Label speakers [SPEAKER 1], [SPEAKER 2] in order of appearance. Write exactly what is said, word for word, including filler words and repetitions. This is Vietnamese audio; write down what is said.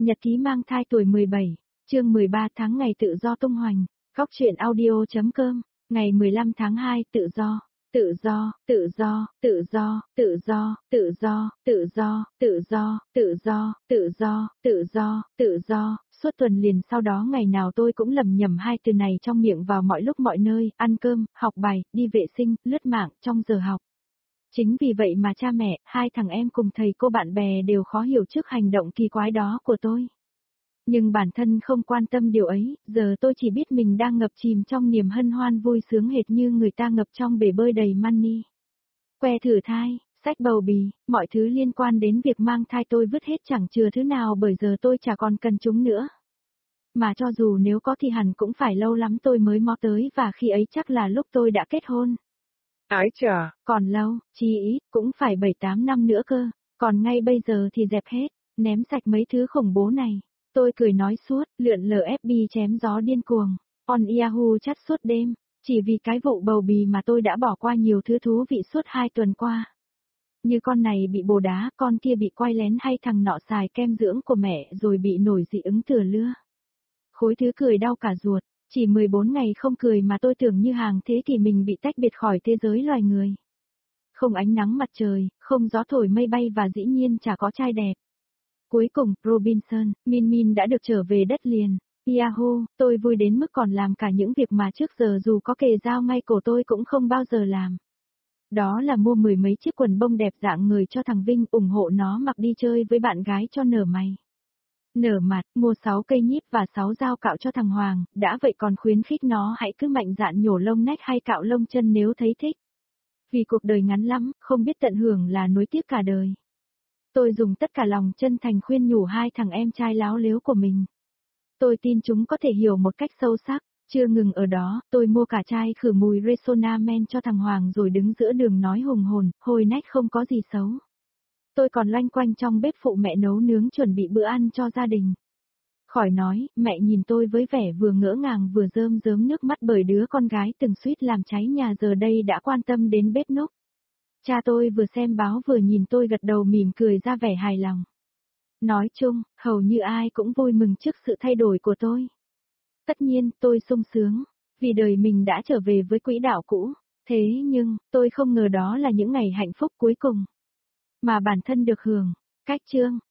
[SPEAKER 1] Nhật ký mang thai tuổi mười bảy, chương mười ba tháng ngày tự do tung hoành, góc truyện audio.com, ngày mười lăm tháng hai tự do, tự do, tự do, tự do, tự do, tự do, tự do, tự do, tự do, tự do, tự do, tự do, suốt tuần liền sau đó ngày nào tôi cũng lầm nhầm hai từ này trong miệng vào mọi lúc mọi nơi, ăn cơm, học bài, đi vệ sinh, lướt mạng, trong giờ học. Chính vì vậy mà cha mẹ, hai thằng em cùng thầy cô bạn bè đều khó hiểu trước hành động kỳ quái đó của tôi. Nhưng bản thân không quan tâm điều ấy, giờ tôi chỉ biết mình đang ngập chìm trong niềm hân hoan vui sướng hệt như người ta ngập trong bể bơi đầy money. Que thử thai, sách bầu bì, mọi thứ liên quan đến việc mang thai tôi vứt hết chẳng chừa thứ nào bởi giờ tôi chả còn cần chúng nữa. Mà cho dù nếu có thì hẳn cũng phải lâu lắm tôi mới mò tới và khi ấy chắc là lúc tôi đã kết hôn.
[SPEAKER 2] Ái chà,
[SPEAKER 1] còn lâu, chí ít, cũng phải bảy tám năm nữa cơ, còn ngay bây giờ thì dẹp hết, ném sạch mấy thứ khủng bố này. Tôi cười nói suốt, lượn lờ ép bê chém gió điên cuồng, on Yahoo chat suốt đêm, chỉ vì cái vụ bầu bì mà tôi đã bỏ qua nhiều thứ thú vị suốt hai tuần qua. Như con này bị bồ đá, con kia bị quay lén hay thằng nọ xài kem dưỡng của mẹ rồi bị nổi dị ứng tửa lưa. Khối thứ cười đau cả ruột. Chỉ mười bốn ngày không cười mà tôi tưởng như hàng thế kỷ mình bị tách biệt khỏi thế giới loài người. Không ánh nắng mặt trời, không gió thổi mây bay và dĩ nhiên chả có trai đẹp. Cuối cùng, Robinson, Min Min đã được trở về đất liền. Yahoo, tôi vui đến mức còn làm cả những việc mà trước giờ dù có kề dao ngay cổ tôi cũng không bao giờ làm. Đó là mua mười mấy chiếc quần bông đẹp dạng người cho thằng Vinh ủng hộ nó mặc đi chơi với bạn gái cho nở mày. Nở mặt, mua sáu cây nhíp và sáu dao cạo cho thằng Hoàng, đã vậy còn khuyến khích nó hãy cứ mạnh dạn nhổ lông nách hay cạo lông chân nếu thấy thích. Vì cuộc đời ngắn lắm, không biết tận hưởng là nối tiếp cả đời. Tôi dùng tất cả lòng chân thành khuyên nhủ hai thằng em trai láo lếu của mình. Tôi tin chúng có thể hiểu một cách sâu sắc, chưa ngừng ở đó, tôi mua cả chai khử mùi Rexona Men cho thằng Hoàng rồi đứng giữa đường nói hùng hồn, hôi nách không có gì xấu. Tôi còn loanh quanh trong bếp phụ mẹ nấu nướng chuẩn bị bữa ăn cho gia đình. Khỏi nói, mẹ nhìn tôi với vẻ vừa ngỡ ngàng vừa rơm rớm nước mắt bởi đứa con gái từng suýt làm cháy nhà giờ đây đã quan tâm đến bếp núc. Cha tôi vừa xem báo vừa nhìn tôi gật đầu mỉm cười ra vẻ hài lòng. Nói chung, hầu như ai cũng vui mừng trước sự thay đổi của tôi. Tất nhiên, tôi sung sướng, vì đời mình đã trở về với quỹ đạo cũ. Thế nhưng, tôi không ngờ đó là những ngày hạnh phúc cuối cùng mà bản thân được hưởng. Cách chương,